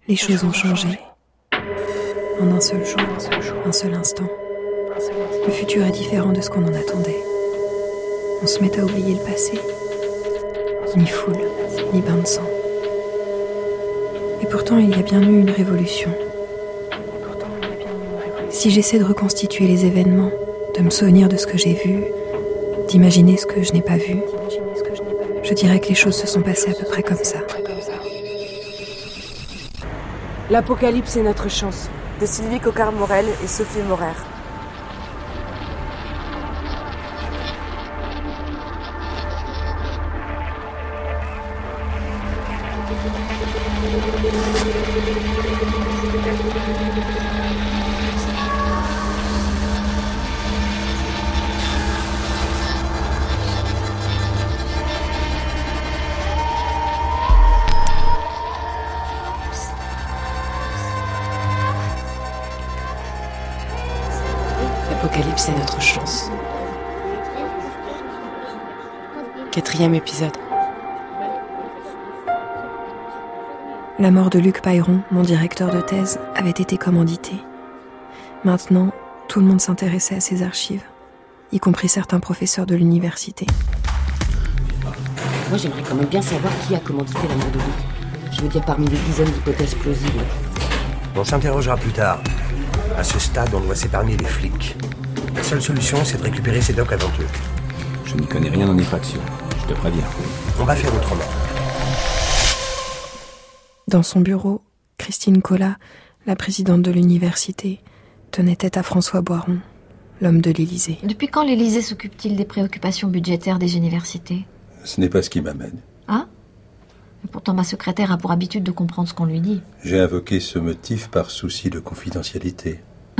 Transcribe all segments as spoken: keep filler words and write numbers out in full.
Les choses ont changé. En un seul jour, un seul instant. Le futur est différent de ce qu'on en attendait. On se met à oublier le passé. Ni foule, ni bain de sang. Et pourtant, il y a bien eu une révolution. Si j'essaie de reconstituer les événements, de me souvenir de ce que j'ai vu, d'imaginer ce que je n'ai pas vu, je dirais que les choses se sont passées à peu près comme ça. L'apocalypse est notre chance, de Sylvie Coquart-Morel et Sophie Morer. L'apocalypse est notre chance. Quatrième épisode. La mort de Luc Payron, mon directeur de thèse, avait été commanditée. Maintenant, tout le monde s'intéressait à ses archives, y compris certains professeurs de l'université. Moi, j'aimerais quand même bien savoir qui a commandité la mort de Luc. Je veux dire, parmi les dizaines d'hypothèses plausibles. On s'interrogera plus tard. À ce stade, on doit s'épargner les flics. La seule solution, c'est de récupérer ces docs avant eux. Je n'y connais rien en effraction, je te préviens. On va faire autrement. Dans son bureau, Christine Collat, la présidente de l'université, tenait tête à François Boiron, l'homme de l'Élysée. Depuis quand l'Élysée s'occupe-t-il des préoccupations budgétaires des universités ? Ce n'est pas ce qui m'amène. Ah ? Et pourtant, ma secrétaire a pour habitude de comprendre ce qu'on lui dit. J'ai invoqué ce motif par souci de confidentialité.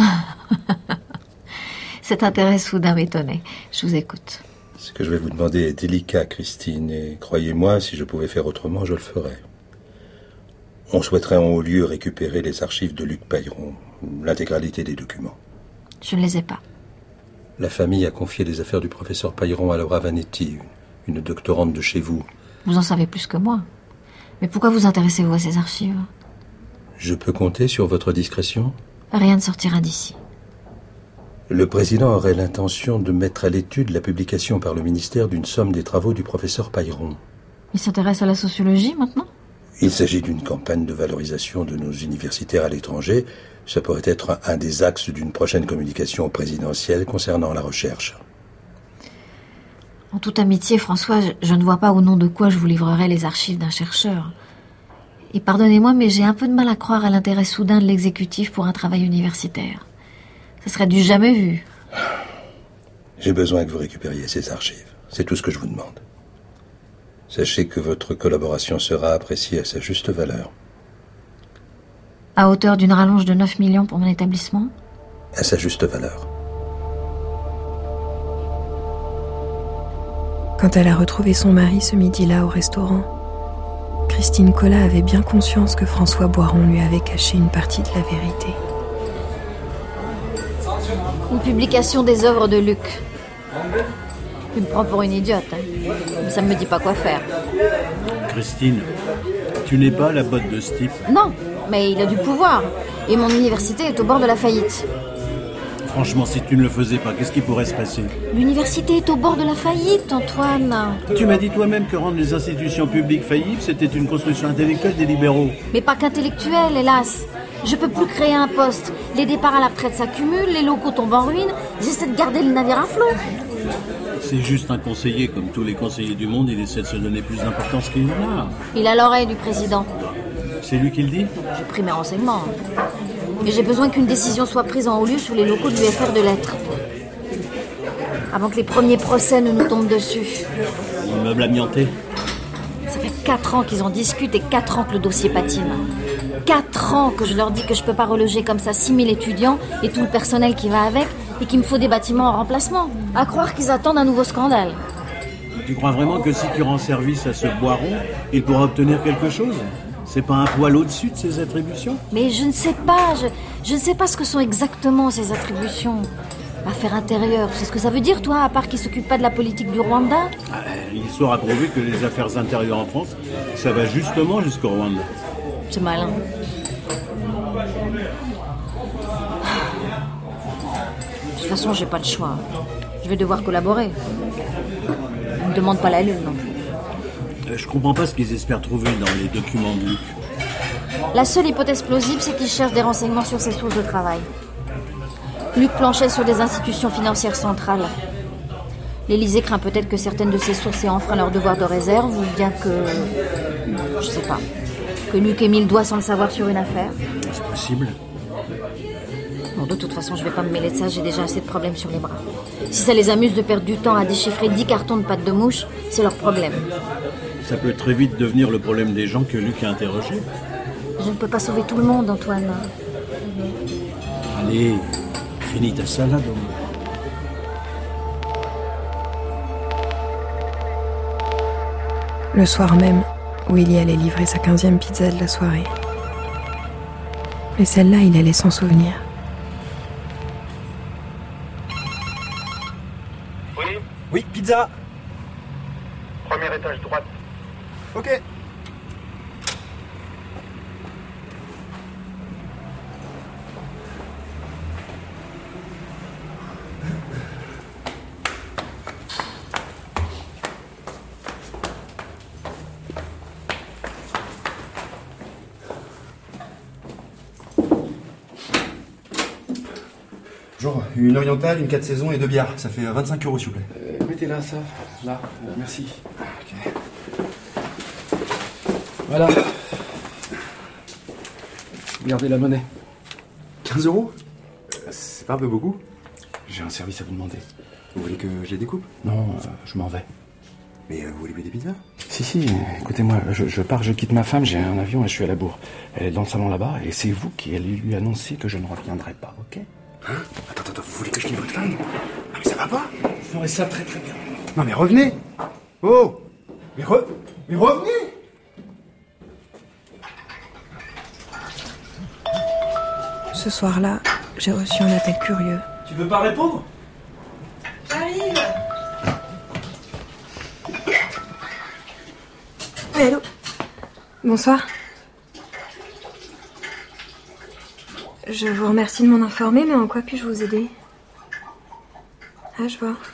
Cet intérêt soudain m'étonnait. Je vous écoute. Ce que je vais vous demander est délicat, Christine, et croyez-moi, si je pouvais faire autrement, je le ferais. On souhaiterait en haut lieu récupérer les archives de Luc Payron, l'intégralité des documents. Je ne les ai pas. La famille a confié les affaires du professeur Payron à Laura Vanetti, une doctorante de chez vous. Vous en savez plus que moi. Mais pourquoi vous intéressez-vous à ces archives ? Je peux compter sur votre discrétion ? Rien ne sortira d'ici. Le président aurait l'intention de mettre à l'étude la publication par le ministère d'une somme des travaux du professeur Payron. Il s'intéresse à la sociologie maintenant ? Il s'agit d'une campagne de valorisation de nos universitaires à l'étranger. Ça pourrait être un des axes d'une prochaine communication présidentielle concernant la recherche. En toute amitié, François, je, je ne vois pas au nom de quoi je vous livrerai les archives d'un chercheur. Et pardonnez-moi, mais j'ai un peu de mal à croire à l'intérêt soudain de l'exécutif pour un travail universitaire. Ce serait du jamais vu. J'ai besoin que vous récupériez ces archives. C'est tout ce que je vous demande. Sachez que votre collaboration sera appréciée à sa juste valeur. À hauteur d'une rallonge de neuf millions pour mon établissement ? À sa juste valeur. Quand elle a retrouvé son mari ce midi-là au restaurant, Christine Collat avait bien conscience que François Boiron lui avait caché une partie de la vérité. Une publication des œuvres de Luc. Tu me prends pour une idiote, hein. Ça ne me dit pas quoi faire. Christine, tu n'es pas la botte de ce type. Non, mais il a du pouvoir. Et mon université est au bord de la faillite. Franchement, si tu ne le faisais pas, qu'est-ce qui pourrait se passer ? L'université est au bord de la faillite, Antoine. Tu m'as dit toi-même que rendre les institutions publiques faillibles, c'était une construction intellectuelle des libéraux. Mais pas qu'intellectuelle, hélas. Je peux plus créer un poste. Les départs à la retraite s'accumulent, les locaux tombent en ruine. J'essaie de garder le navire à flot. C'est juste un conseiller, comme tous les conseillers du monde, il essaie de se donner plus d'importance qu'il n'en a. Il a l'oreille du président. C'est lui qui le dit ? J'ai pris mes renseignements. Mais j'ai besoin qu'une décision soit prise en haut lieu sur les locaux de l'U F R de Lettres. Avant que les premiers procès ne nous tombent dessus. Immeuble amianté. Ça fait quatre ans qu'ils en discutent et quatre ans que le dossier patine. Quatre ans que je leur dis que je peux pas reloger comme ça six mille étudiants et tout le personnel qui va avec et qu'il me faut des bâtiments en remplacement. À croire qu'ils attendent un nouveau scandale. Tu crois vraiment que si tu rends service à ce Boiron, il pourra obtenir quelque chose ? C'est pas un poil au-dessus de ses attributions ? Mais je ne sais pas, je, je ne sais pas ce que sont exactement ses attributions. Affaires intérieures, c'est ce que ça veut dire, toi, à part qu'il s'occupe pas de la politique du Rwanda ? ah, L'histoire a prouvé que les affaires intérieures en France, ça va justement jusqu'au Rwanda. C'est malin. De toute façon, j'ai pas le choix. Je vais devoir collaborer. On me demande pas la lune non plus. Euh, je comprends pas ce qu'ils espèrent trouver dans les documents de Luc. La seule hypothèse plausible, c'est qu'ils cherchent des renseignements sur ses sources de travail. Luc planchait sur des institutions financières centrales. L'Élysée craint peut-être que certaines de ses sources aient enfreint leur devoir de réserve, ou bien que... Je sais pas. Que Luc ait mis le doigt sans le savoir sur une affaire. C'est possible. Bon, de toute façon, je vais pas me mêler de ça, j'ai déjà assez de problèmes sur les bras. Si ça les amuse de perdre du temps à déchiffrer dix cartons de pâte de mouche, c'est leur problème. Ça peut très vite devenir le problème des gens que Luc a interrogés. Je ne peux pas sauver tout le monde, Antoine. Allez, finis ta salade au moins. Le soir même, Willy allait livrer sa quinzième pizza de la soirée. Mais celle-là, il allait s'en souvenir. Oui, Oui, pizza. premier étage droite. Ok. Bonjour, une orientale, une quatre saisons et deux bières. Ça fait vingt-cinq euros, s'il vous plaît. Euh, mettez là, ça. Là. Euh, merci. Ok. Voilà. Gardez la monnaie. quinze euros? C'est pas un peu beaucoup? J'ai un service à vous demander. Vous voulez que je les découpe? Non, euh, je m'en vais. Mais euh, vous voulez des pizzas? Si, si, écoutez-moi, je, je pars, je quitte ma femme, j'ai un avion et je suis à la bourre. Elle est dans le salon là-bas et c'est vous qui allez lui annoncer que je ne reviendrai pas, ok? Hein? Attends, attends, vous voulez que je quitte votre femme? Non mais ça va pas? Vous ferez ça très très bien. Non mais revenez! Oh! Mais re... Mais revenez! Ce soir-là, j'ai reçu un appel curieux. Tu veux pas répondre? J'arrive. Oui, allô? Bonsoir. Je vous remercie de m'en informer, mais en quoi puis-je vous aider? Ah, je vois.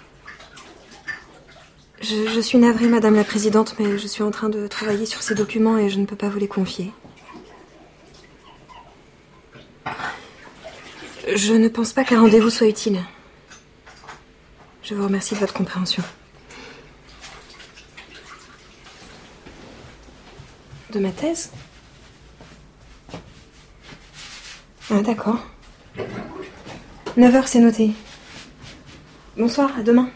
Je, je suis navrée, Madame la Présidente, mais je suis en train de travailler sur ces documents et je ne peux pas vous les confier. Je ne pense pas qu'un rendez-vous soit utile. Je vous remercie de votre compréhension. De ma thèse? Ah, d'accord. neuf heures, c'est noté. Bonsoir, à demain.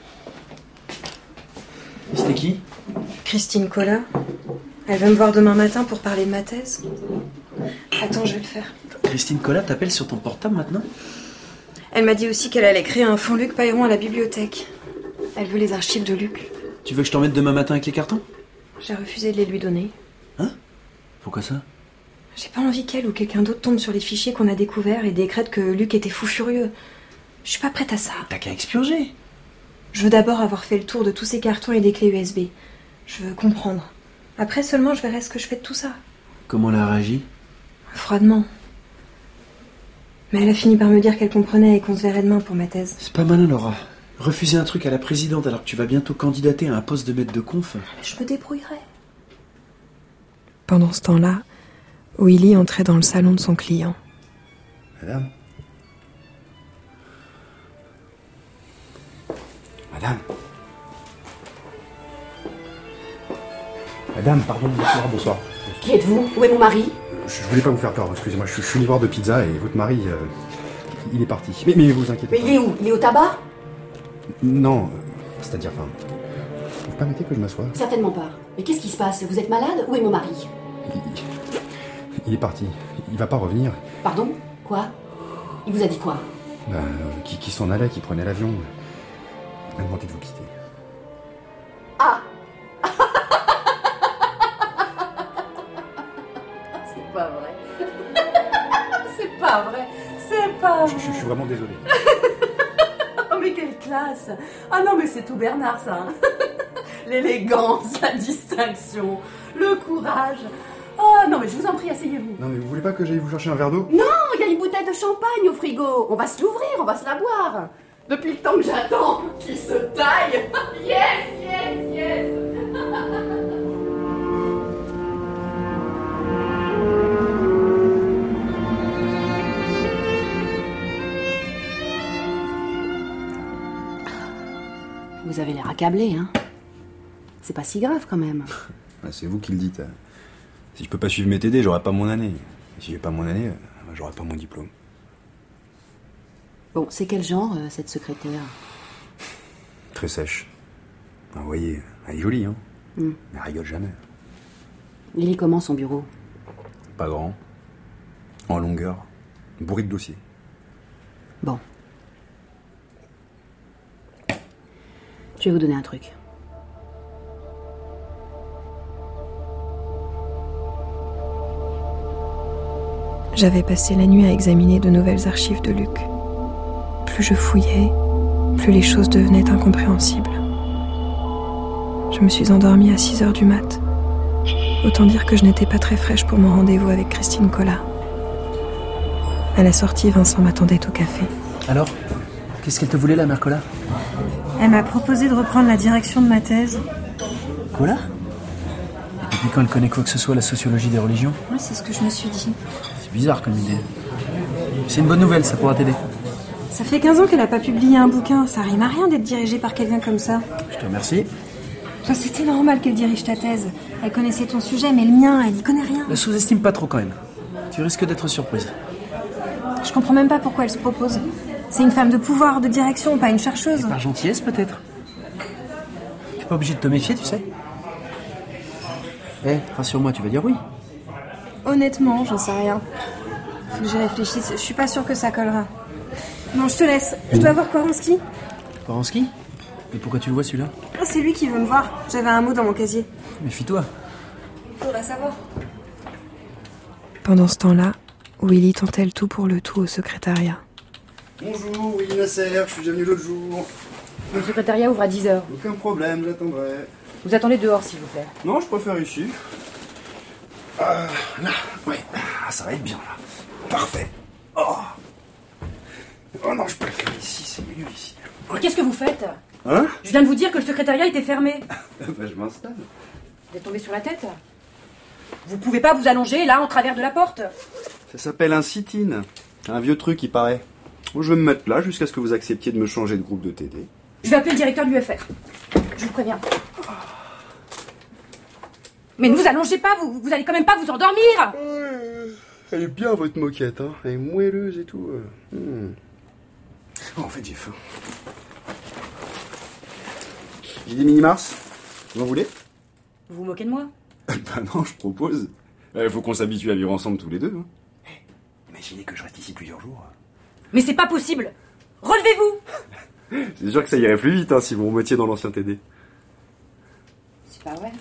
C'était qui? Christine Collat. Elle veut me voir demain matin pour parler de ma thèse. Attends, je vais le faire. Christine Collat t'appelle sur ton portable maintenant? Elle m'a dit aussi qu'elle allait créer un fonds Luc Payron à la bibliothèque. Elle veut les archives de Luc. Tu veux que je t'en mette demain matin avec les cartons? J'ai refusé de les lui donner. Hein? Pourquoi ça? J'ai pas envie qu'elle ou quelqu'un d'autre tombe sur les fichiers qu'on a découverts et décrète que Luc était fou furieux. Je suis pas prête à ça. T'as qu'à expurger. Je veux d'abord avoir fait le tour de tous ces cartons et des clés U S B. Je veux comprendre. Après seulement, je verrai ce que je fais de tout ça. Comment elle a réagi? Froidement. Mais elle a fini par me dire qu'elle comprenait et qu'on se verrait demain pour ma thèse. C'est pas malin, Laura. Refuser un truc à la présidente alors que tu vas bientôt candidater à un poste de maître de conf. Je me débrouillerai. Pendant ce temps-là, Willy entrait dans le salon de son client. Madame? Madame? Madame, pardon, bonsoir, bonsoir. Qui êtes-vous? Où est mon mari? Je voulais pas vous faire peur, excusez-moi, je, je suis livreur de pizza et votre mari, euh, il est parti. Mais, mais vous inquiétez Mais pas. il est où? Il est au tabac? Non, euh, c'est-à-dire, enfin... Vous permettez que je m'assoie? Certainement pas. Mais qu'est-ce qui se passe? Vous êtes malade? Où est mon mari? il, il est parti. Il va pas revenir. Pardon? Quoi? Il vous a dit quoi? Bah, euh, qui, qui s'en allait, qui prenait l'avion. Il m'a demandé de vous quitter. Ah! C'est pas vrai. C'est pas vrai. C'est pas vrai. Je, je, je suis vraiment désolé. Oh mais quelle classe! Ah non mais c'est tout Bernard ça. Hein. L'élégance, la distinction, le courage. Oh non mais je vous en prie, asseyez-vous. Non mais vous voulez pas que j'aille vous chercher un verre d'eau? Non, une bouteille de champagne au frigo. On va se l'ouvrir, on va se la boire. Depuis le temps que j'attends qu'il se taille. Yes, yes, yes. Vous avez l'air accablé, hein. C'est pas si grave quand même. Bah, c'est vous qui le dites. Si je peux pas suivre mes T D, j'aurai pas mon année. Et si j'ai pas mon année, j'aurai pas mon diplôme. Bon, c'est quel genre, euh, cette secrétaire? Très sèche. Ah, vous voyez, elle est jolie, hein. Mm. Mais elle rigole jamais. Il est comment son bureau? Pas grand. En longueur. Bourré de dossiers. Bon. Je vais vous donner un truc. J'avais passé la nuit à examiner de nouvelles archives de Luc. Plus je fouillais, plus les choses devenaient incompréhensibles. Je me suis endormie à six heures du mat'. Autant dire que je n'étais pas très fraîche pour mon rendez-vous avec Christine Collat. À la sortie, Vincent m'attendait au café. Alors, qu'est-ce qu'elle te voulait, la mère Collat? Elle m'a proposé de reprendre la direction de ma thèse. Collat? Et depuis quand elle connaît quoi que ce soit la sociologie des religions? Ouais, c'est ce que je me suis dit. C'est bizarre comme idée. C'est une bonne nouvelle, ça pourra t'aider. Ça fait quinze ans qu'elle a pas publié un bouquin. Ça rime à rien d'être dirigée par quelqu'un comme ça. Je te remercie. Toi, c'était normal qu'elle dirige ta thèse. Elle connaissait ton sujet, mais le mien, elle y connaît rien. Ne sous-estime pas trop quand même. Tu risques d'être surprise. Je comprends même pas pourquoi elle se propose. C'est une femme de pouvoir, de direction, pas une chercheuse. Et par gentillesse, peut-être. T'es pas obligé de te méfier, tu sais. Eh, rassure-moi, tu vas dire oui. Honnêtement, j'en sais rien. Faut que j'y réfléchisse. Je suis pas sûre que ça collera. Non, je te laisse. Je dois voir Koranski. Koranski? Et pourquoi tu le vois, celui-là? Ah, c'est lui qui veut me voir. J'avais un mot dans mon casier. Méfie-toi. Faudra savoir. Pendant ce temps-là, Willy tentait le tout pour le tout au secrétariat. Bonjour, Willy Nasser, je suis déjà venu l'autre jour. Le secrétariat ouvre à dix heures. Aucun problème, j'attendrai. Vous attendez dehors, s'il vous plaît. Non, je préfère ici. Euh, là, ouais. Ah, ça va être bien, là. Parfait. Oh, oh non, je préfère ici, c'est mieux ici. Mais qu'est-ce que vous faites? Hein? Je viens de vous dire que le secrétariat était fermé. Bah, je m'installe. Vous êtes tombé sur la tête? Vous pouvez pas vous allonger, là, en travers de la porte? Ça s'appelle un sit-in. Un vieux truc, il paraît. Je vais me mettre là jusqu'à ce que vous acceptiez de me changer de groupe de T D. Je vais appeler le directeur de l'U F R. Je vous préviens. Mais ne vous allongez pas, vous, vous allez quand même pas vous endormir. Ouais, elle est bien, votre moquette, hein. Elle est moelleuse et tout. Hmm. Oh, en fait, j'ai faim. J'ai des mini-mars. Vous en voulez? Vous vous moquez de moi? Bah non, je propose. Il faut qu'on s'habitue à vivre ensemble tous les deux. Hein. Hey, imaginez que je reste ici plusieurs jours. Mais c'est pas possible. Relevez-vous. C'est sûr que ça irait plus vite hein, si vous remettiez dans l'ancien T D. C'est pas vrai.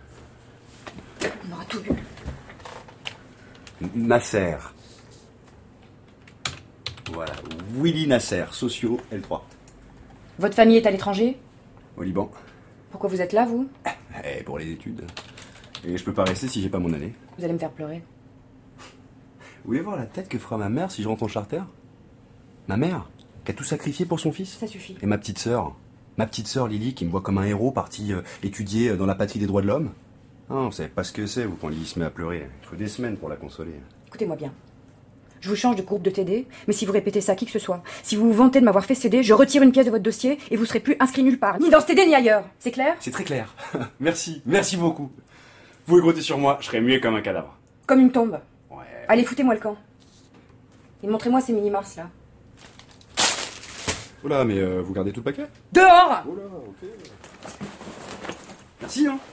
On aura tout vu. Nasser. Voilà, Willy Nasser, socio L trois. Votre famille est à l'étranger? Au Liban. Pourquoi vous êtes là, vous? Eh, pour les études. Et je peux pas rester si j'ai pas mon année. Vous allez me faire pleurer. Vous voulez voir la tête que fera ma mère si je rentre en charter? Ma mère, qui a tout sacrifié pour son fils. Ça suffit. Et ma petite sœur. Ma petite sœur Lily, qui me voit comme un héros parti euh, étudier dans la patrie des droits de l'homme. Ah, vous savez pas ce que c'est, vous, quand Lily se met à pleurer. Il faut des semaines pour la consoler. Écoutez-moi bien. Je vous change de groupe de T D, mais si vous répétez ça à qui que ce soit, si vous vous vantez de m'avoir fait céder, je retire une pièce de votre dossier et vous serez plus inscrit nulle part, ni dans ce T D ni ailleurs. C'est clair? C'est très clair. Merci, merci beaucoup. Vous pouvez compter sur moi, je serai muet comme un cadavre. Comme une tombe. Ouais. Allez, foutez-moi le camp. Et montrez-moi ces mini-mars, là. Oula, mais euh, vous gardez tout le paquet? Dehors! Oula, ok. Merci, hein.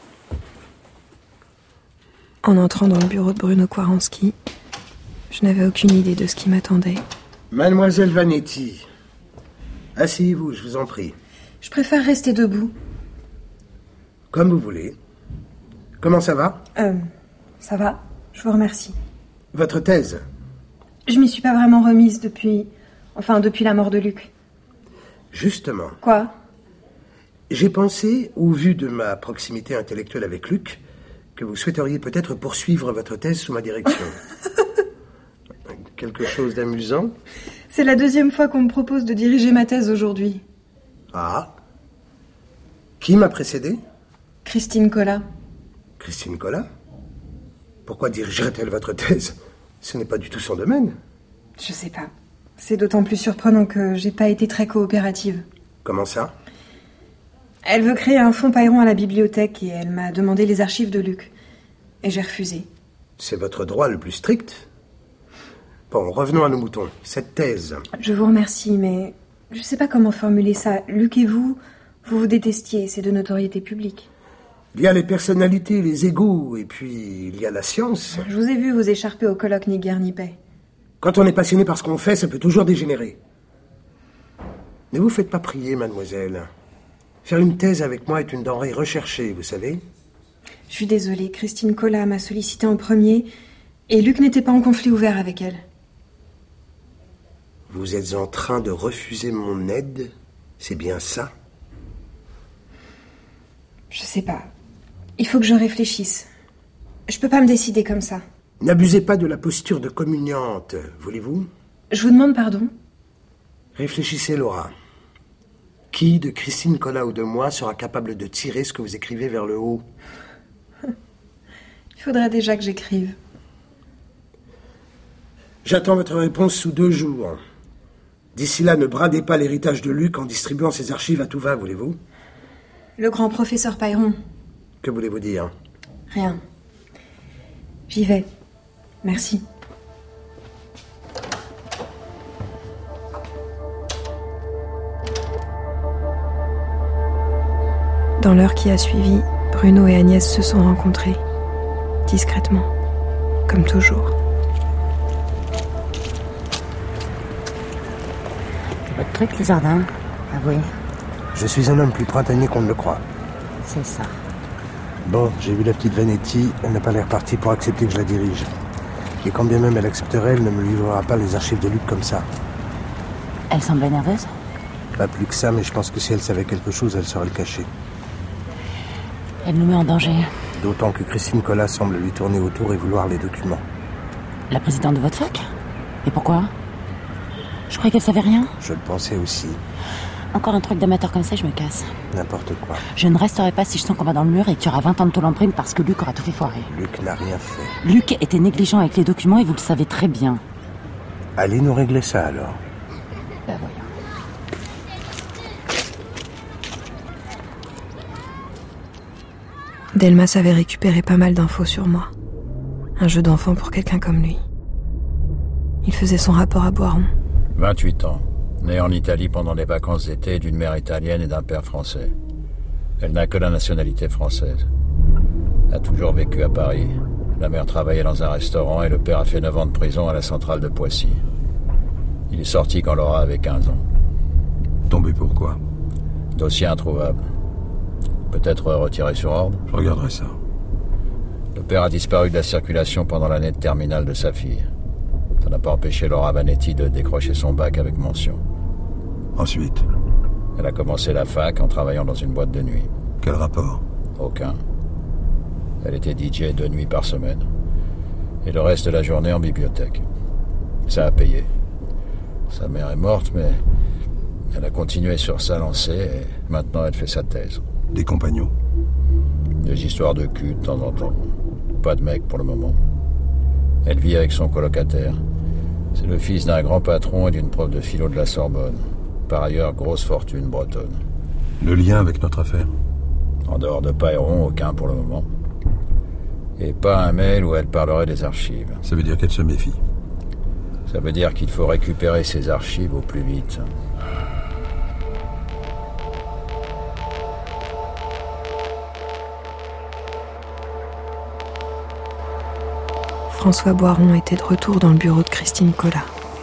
En entrant dans le bureau de Bruno Koranski, je n'avais aucune idée de ce qui m'attendait. Mademoiselle Vanetti, asseyez-vous, je vous en prie. Je préfère rester debout. Comme vous voulez. Comment ça va? Euh, ça va, je vous remercie. Votre thèse? Je m'y suis pas vraiment remise depuis... Enfin, depuis la mort de Luc. Justement. Quoi? J'ai pensé, au vu de ma proximité intellectuelle avec Luc, que vous souhaiteriez peut-être poursuivre votre thèse sous ma direction. Quelque chose d'amusant? C'est la deuxième fois qu'on me propose de diriger ma thèse aujourd'hui. Ah. Qui m'a précédé? Christine Collat. Christine Collat? Pourquoi dirigerait-elle votre thèse? Ce n'est pas du tout son domaine. Je sais pas. C'est d'autant plus surprenant que j'ai pas été très coopérative. Comment ça? Elle veut créer un fonds Payron à la bibliothèque et elle m'a demandé les archives de Luc. Et j'ai refusé. C'est votre droit le plus strict. Bon, revenons à nos moutons. Cette thèse... Je vous remercie, mais je sais pas comment formuler ça. Luc et vous, vous vous détestiez, c'est de notoriété publique. Il y a les personnalités, les égos, et puis il y a la science. Je vous ai vu vous écharper au colloque ni guerre ni paix. Quand on est passionné par ce qu'on fait, ça peut toujours dégénérer. Ne vous faites pas prier, mademoiselle. Faire une thèse avec moi est une denrée recherchée, vous savez. Je suis désolée, Christine Collat m'a sollicité en premier, et Luc n'était pas en conflit ouvert avec elle. Vous êtes en train de refuser mon aide? C'est bien ça? Je sais pas. Il faut que je réfléchisse. Je peux pas me décider comme ça. N'abusez pas de la posture de communiante, voulez-vous? Je vous demande pardon. Réfléchissez, Laura. Qui, de Christine Collat ou de moi, sera capable de tirer ce que vous écrivez vers le haut? Il faudrait déjà que j'écrive. J'attends votre réponse sous deux jours. D'ici là, ne bradez pas l'héritage de Luc en distribuant ses archives à tout va, voulez-vous? Le grand professeur Payron. Que voulez-vous dire? Rien. J'y vais. Merci. Dans l'heure qui a suivi, Bruno et Agnès se sont rencontrés, discrètement, comme toujours. C'est votre truc, les jardins? Ah oui. Je suis un homme plus printanier qu'on ne le croit. C'est ça. Bon, j'ai vu la petite Vanetti, elle n'a pas l'air partie pour accepter que je la dirige. Et quand bien même elle accepterait, elle ne me livrera pas les archives de Luc comme ça. Elle semblait nerveuse? Pas plus que ça, mais je pense que si elle savait quelque chose, elle saurait le cacher. Elle nous met en danger. D'autant que Christine Collat semble lui tourner autour et vouloir les documents. La présidente de votre fac? Et pourquoi? Je croyais qu'elle savait rien. Je le pensais aussi. Encore un truc d'amateur comme ça, je me casse. N'importe quoi. Je ne resterai pas si je sens qu'on va dans le mur et que tu auras vingt ans de tôle en prime parce que Luc aura tout fait foirer. Luc n'a rien fait. Luc était négligent avec les documents et vous le savez très bien. Allez nous régler ça alors. Ben voyons. Delmas avait récupéré pas mal d'infos sur moi. Un jeu d'enfant pour quelqu'un comme lui. Il faisait son rapport à Boiron. vingt-huit ans. Née en Italie pendant les vacances d'été d'une mère italienne et d'un père français. Elle n'a que la nationalité française. A toujours vécu à Paris. La mère travaillait dans un restaurant et le père a fait neuf ans de prison à la centrale de Poissy. Il est sorti quand Laura avait quinze ans. Tombé pourquoi? Dossier introuvable. Peut-être retiré sur ordre? Je regarderai ça. Le père a disparu de la circulation pendant l'année de terminale de sa fille. Ça n'a pas empêché Laura Vanetti de décrocher son bac avec mention. Ensuite? Elle a commencé la fac en travaillant dans une boîte de nuit. Quel rapport? Aucun. Elle était D J deux nuits par semaine. Et le reste de la journée en bibliothèque. Ça a payé. Sa mère est morte, mais elle a continué sur sa lancée et maintenant elle fait sa thèse. Des compagnons? Des histoires de cul de temps en temps. Pas de mec pour le moment. Elle vit avec son colocataire. C'est le fils d'un grand patron et d'une prof de philo de la Sorbonne. Par ailleurs, grosse fortune bretonne. Le lien avec notre affaire? En dehors de Payron, aucun pour le moment. Et pas un mail où elle parlerait des archives. Ça veut dire qu'elle se méfie? Ça veut dire qu'il faut récupérer ces archives au plus vite. François Boiron était de retour dans le bureau de Christine Collat.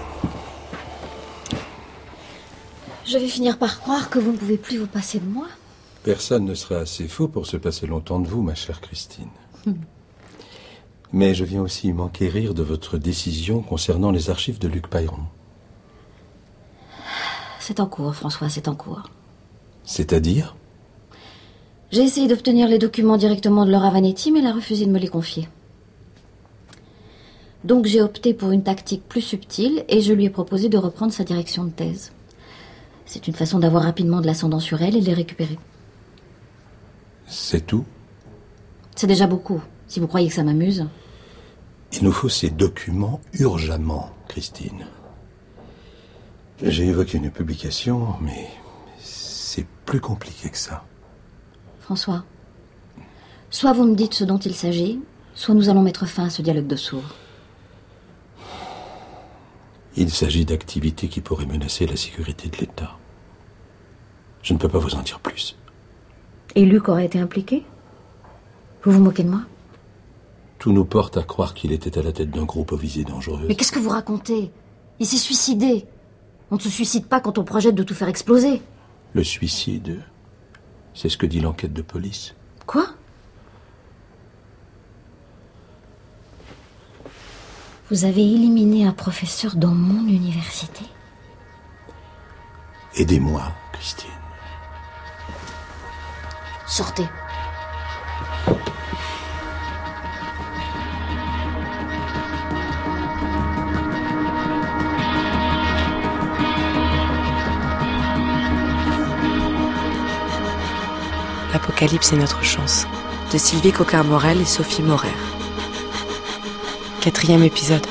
Je vais finir par croire que vous ne pouvez plus vous passer de moi. Personne ne sera assez faux pour se passer longtemps de vous, ma chère Christine. Mais je viens aussi m'enquérir de votre décision concernant les archives de Luc Payron. C'est en cours, François, c'est en cours. C'est-à-dire? J'ai essayé d'obtenir les documents directement de Laura Vanetti, mais elle a refusé de me les confier. Donc j'ai opté pour une tactique plus subtile et je lui ai proposé de reprendre sa direction de thèse. C'est une façon d'avoir rapidement de l'ascendant sur elle et de les récupérer. C'est tout? C'est déjà beaucoup, si vous croyez que ça m'amuse. Il nous faut ces documents urgemment, Christine. J'ai évoqué une publication, mais c'est plus compliqué que ça. François, soit vous me dites ce dont il s'agit, soit nous allons mettre fin à ce dialogue de sourds. Il s'agit d'activités qui pourraient menacer la sécurité de l'État. Je ne peux pas vous en dire plus. Et Luc aurait été impliqué? Vous vous moquez de moi? Tout nous porte à croire qu'il était à la tête d'un groupe aux visées dangereuses. Mais qu'est-ce que vous racontez? Il s'est suicidé. On ne se suicide pas quand on projette de tout faire exploser. Le suicide, c'est ce que dit l'enquête de police. Quoi? Vous avez éliminé un professeur dans mon université? Aidez-moi, Christine. Sortez. L'Apocalypse est notre chance, de Sylvie Coquart-Morel et Sophie Morer. Quatrième épisode.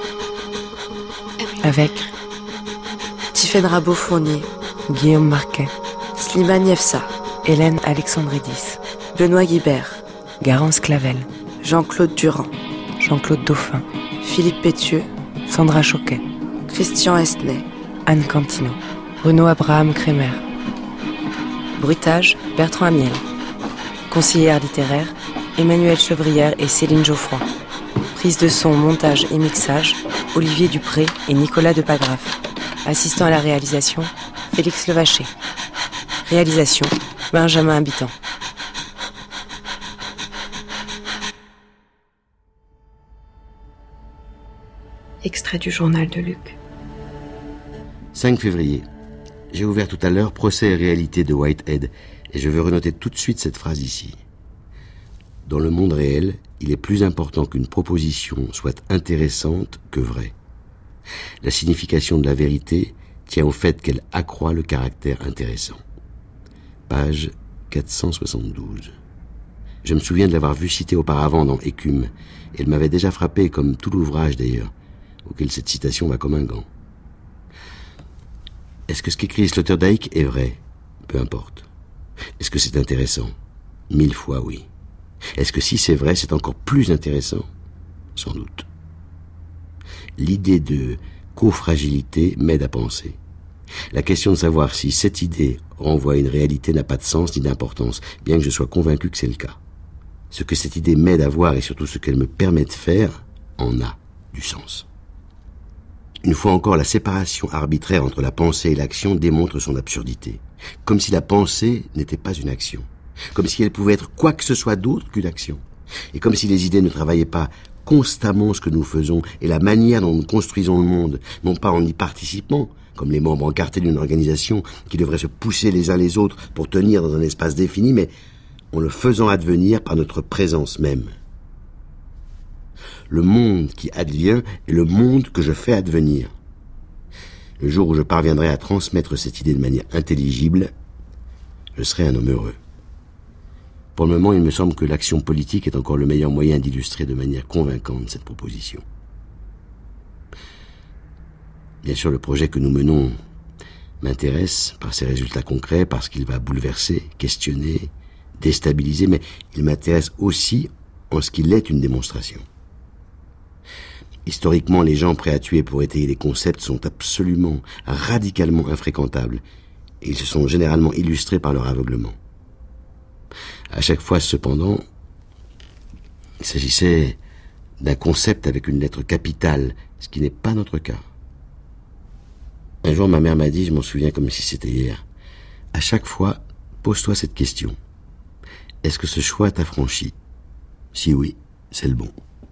Avec Tiffaine Rabot-Fournier, Guillaume Marquet, Slimane Yefsa, Hélène Alexandridis, Benoît Guibert, Garance Clavel, Jean-Claude Durand, Jean-Claude Dauphin, Philippe Pétieux, Sandra Choquet, Christian Esnay, Anne Cantino, Bruno Abraham Kremer. Bruitage, Bertrand Amiel. Conseillère littéraire, Emmanuelle Chevrière et Céline Geoffroy. Prise de son, montage et mixage, Olivier Dupré et Nicolas Depagraf. Assistant à la réalisation, Félix Levaché. Réalisation, Benjamin Habitant. Extrait du journal de Luc. cinq février. J'ai ouvert tout à l'heure Procès et réalité de Whitehead et je veux renoter tout de suite cette phrase ici. Dans le monde réel, il est plus important qu'une proposition soit intéressante que vraie. La signification de la vérité tient au fait qu'elle accroît le caractère intéressant. Page quatre cent soixante-douze. Je me souviens de l'avoir vue citée auparavant dans Écume. Elle m'avait déjà frappé, comme tout l'ouvrage d'ailleurs, auquel cette citation va comme un gant. Est-ce que ce qu'écrit Sloterdijk est vrai? Peu importe. Est-ce que c'est intéressant? Mille fois oui. Est-ce que si c'est vrai, c'est encore plus intéressant? Sans doute. L'idée de cofragilité m'aide à penser. La question de savoir si cette idée renvoie à une réalité n'a pas de sens ni d'importance, bien que je sois convaincu que c'est le cas. Ce que cette idée m'aide à voir et surtout ce qu'elle me permet de faire en a du sens. Une fois encore, la séparation arbitraire entre la pensée et l'action démontre son absurdité. Comme si la pensée n'était pas une action. Comme si elle pouvait être quoi que ce soit d'autre qu'une action. Et comme si les idées ne travaillaient pas constamment ce que nous faisons et la manière dont nous construisons le monde, non pas en y participant, comme les membres encartés d'une organisation qui devraient se pousser les uns les autres pour tenir dans un espace défini, mais en le faisant advenir par notre présence même. Le monde qui advient est le monde que je fais advenir. Le jour où je parviendrai à transmettre cette idée de manière intelligible, je serai un homme heureux. Pour le moment, il me semble que l'action politique est encore le meilleur moyen d'illustrer de manière convaincante cette proposition. Bien sûr, le projet que nous menons m'intéresse par ses résultats concrets, parce qu'il va bouleverser, questionner, déstabiliser, mais il m'intéresse aussi en ce qu'il est une démonstration. Historiquement, les gens prêts à tuer pour étayer des concepts sont absolument, radicalement infréquentables, et ils se sont généralement illustrés par leur aveuglement. À chaque fois, cependant, il s'agissait d'un concept avec une lettre capitale, ce qui n'est pas notre cas. Un jour, ma mère m'a dit, je m'en souviens comme si c'était hier, à chaque fois, pose-toi cette question. Est-ce que ce choix t'a franchi? Si oui, c'est le bon.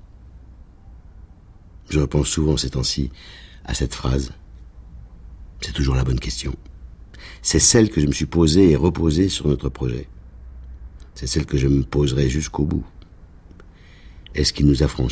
Je repense souvent ces temps-ci à cette phrase. C'est toujours la bonne question. C'est celle que je me suis posée et reposée sur notre projet. C'est celle que je me poserai jusqu'au bout. Est-ce qu'il nous a franchis ?